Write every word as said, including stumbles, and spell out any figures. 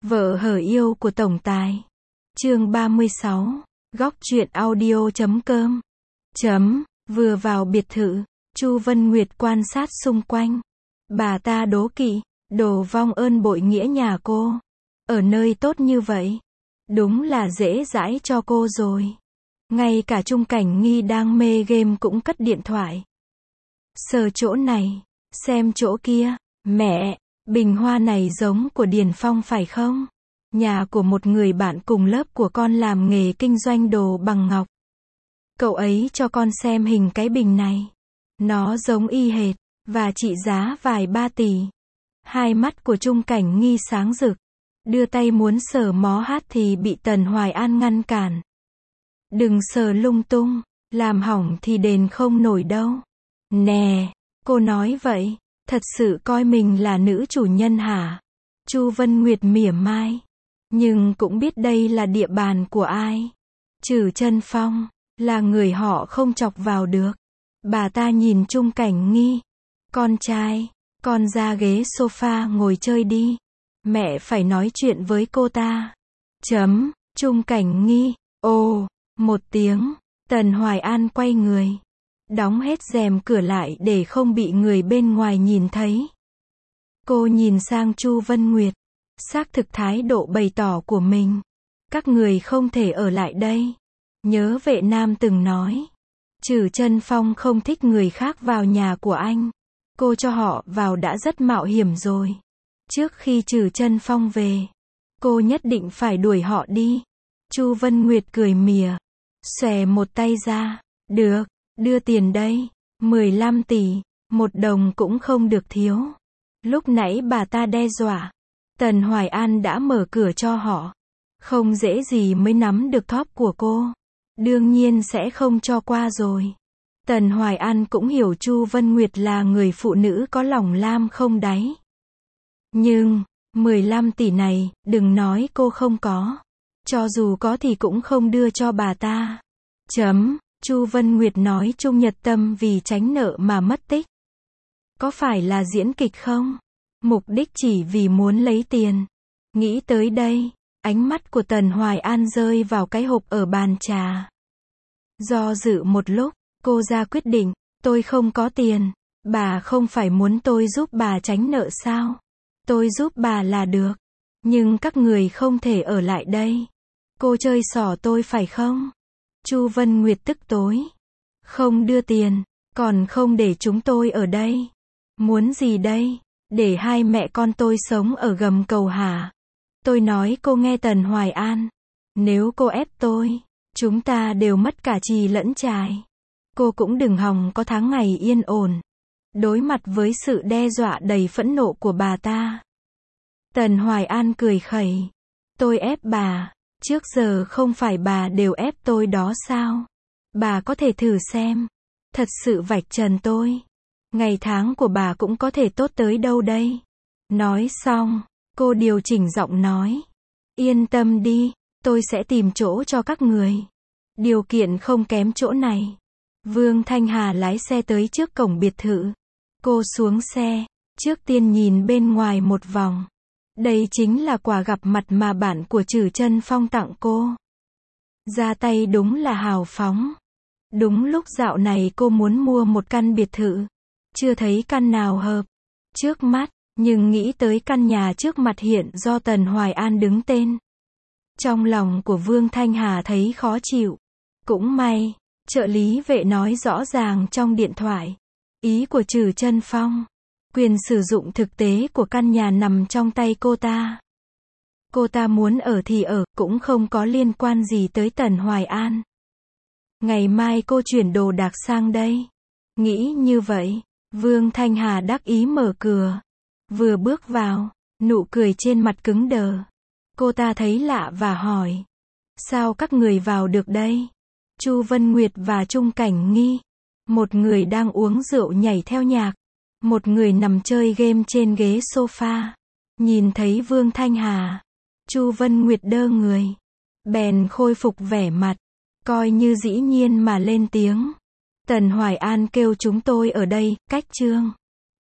Vợ hở yêu của tổng tài. Chương ba mươi sáu. Góc truyện audio chấm com. Chấm, vừa vào biệt thự, Chu Vân Nguyệt quan sát xung quanh. Bà ta đố kỵ, đồ vong ơn bội nghĩa nhà cô. Ở nơi tốt như vậy, đúng là dễ dãi cho cô rồi. Ngay cả Trung Cảnh Nghi đang mê game cũng cất điện thoại. Sờ chỗ này, xem chỗ kia, mẹ, bình hoa này giống của Điền Phong phải không? Nhà của một người bạn cùng lớp của con làm nghề kinh doanh đồ bằng ngọc. Cậu ấy cho con xem hình cái bình này. Nó giống y hệt, và trị giá vài ba tỷ. Hai mắt của Trung Cảnh Nghi sáng rực. Đưa tay muốn sờ mó hát thì bị Tần Hoài An ngăn cản. Đừng sờ lung tung, làm hỏng thì đền không nổi đâu. Nè, cô nói vậy, thật sự coi mình là nữ chủ nhân hả? Chu Vân Nguyệt mỉa mai. Nhưng cũng biết đây là địa bàn của ai. Trừ Chân Phong, là người họ không chọc vào được. Bà ta nhìn Trung Cảnh Nghi. Con trai, con ra ghế sofa ngồi chơi đi. Mẹ phải nói chuyện với cô ta. Chấm, Trung Cảnh Nghi. Ồ, một tiếng, Tần Hoài An quay người. Đóng hết rèm cửa lại để không bị người bên ngoài nhìn thấy. Cô nhìn sang Chu Vân Nguyệt. Xác thực thái độ bày tỏ của mình. Các người không thể ở lại đây. Nhớ vệ nam từng nói. Trừ Chân Phong không thích người khác vào nhà của anh. Cô cho họ vào đã rất mạo hiểm rồi. Trước khi Trừ Chân Phong về, cô nhất định phải đuổi họ đi. Chu Vân Nguyệt cười mỉa. Xòe một tay ra. Được, đưa tiền đây. mười lăm tỷ, một đồng cũng không được thiếu. Lúc nãy bà ta đe dọa. Tần Hoài An đã mở cửa cho họ. Không dễ gì mới nắm được thóp của cô. Đương nhiên sẽ không cho qua rồi. Tần Hoài An cũng hiểu Chu Vân Nguyệt là người phụ nữ có lòng lam không đáy. Nhưng, mười lăm tỷ này, đừng nói cô không có. Cho dù có thì cũng không đưa cho bà ta. Chấm, Chu Vân Nguyệt nói Trung Nhật Tâm vì tránh nợ mà mất tích. Có phải là diễn kịch không? Mục đích chỉ vì muốn lấy tiền. Nghĩ tới đây, ánh mắt của Tần Hoài An rơi vào cái hộp ở bàn trà. Do dự một lúc, cô ra quyết định, tôi không có tiền. Bà không phải muốn tôi giúp bà tránh nợ sao? Tôi giúp bà là được. Nhưng các người không thể ở lại đây. Cô chơi xỏ tôi phải không? Chu Vân Nguyệt tức tối. Không đưa tiền, còn không để chúng tôi ở đây. Muốn gì đây? Để hai mẹ con tôi sống ở gầm cầu hả? Tôi nói cô nghe Tần Hoài An. Nếu cô ép tôi, chúng ta đều mất cả chì lẫn chài. Cô cũng đừng hòng có tháng ngày yên ổn. Đối mặt với sự đe dọa đầy phẫn nộ của bà ta. Tần Hoài An cười khẩy. Tôi ép bà. Trước giờ không phải bà đều ép tôi đó sao? Bà có thể thử xem. Thật sự vạch trần tôi. Ngày tháng của bà cũng có thể tốt tới đâu đây. Nói xong, cô điều chỉnh giọng nói. Yên tâm đi, tôi sẽ tìm chỗ cho các người. Điều kiện không kém chỗ này. Vương Thanh Hà lái xe tới trước cổng biệt thự. Cô xuống xe, trước tiên nhìn bên ngoài một vòng. Đây chính là quà gặp mặt mà bạn của Trừ Chân Phong tặng cô. Ra tay đúng là hào phóng. Đúng lúc dạo này cô muốn mua một căn biệt thự. Chưa thấy căn nào hợp trước mắt, nhưng nghĩ tới căn nhà trước mặt hiện do Tần Hoài An đứng tên. Trong lòng của Vương Thanh Hà thấy khó chịu. Cũng may, trợ lý vệ nói rõ ràng trong điện thoại. Ý của Trừ Chân Phong. Quyền sử dụng thực tế của căn nhà nằm trong tay cô ta. Cô ta muốn ở thì ở, cũng không có liên quan gì tới Tần Hoài An. Ngày mai cô chuyển đồ đạc sang đây. Nghĩ như vậy, Vương Thanh Hà đắc ý mở cửa. Vừa bước vào, nụ cười trên mặt cứng đờ. Cô ta thấy lạ và hỏi. Sao các người vào được đây? Chu Vân Nguyệt và Trung Cảnh Nghi. Một người đang uống rượu nhảy theo nhạc. Một người nằm chơi game trên ghế sofa. Nhìn thấy Vương Thanh Hà, Chu Vân Nguyệt đơ người. Bèn khôi phục vẻ mặt. Coi như dĩ nhiên mà lên tiếng. Tần Hoài An kêu chúng tôi ở đây, cách chương.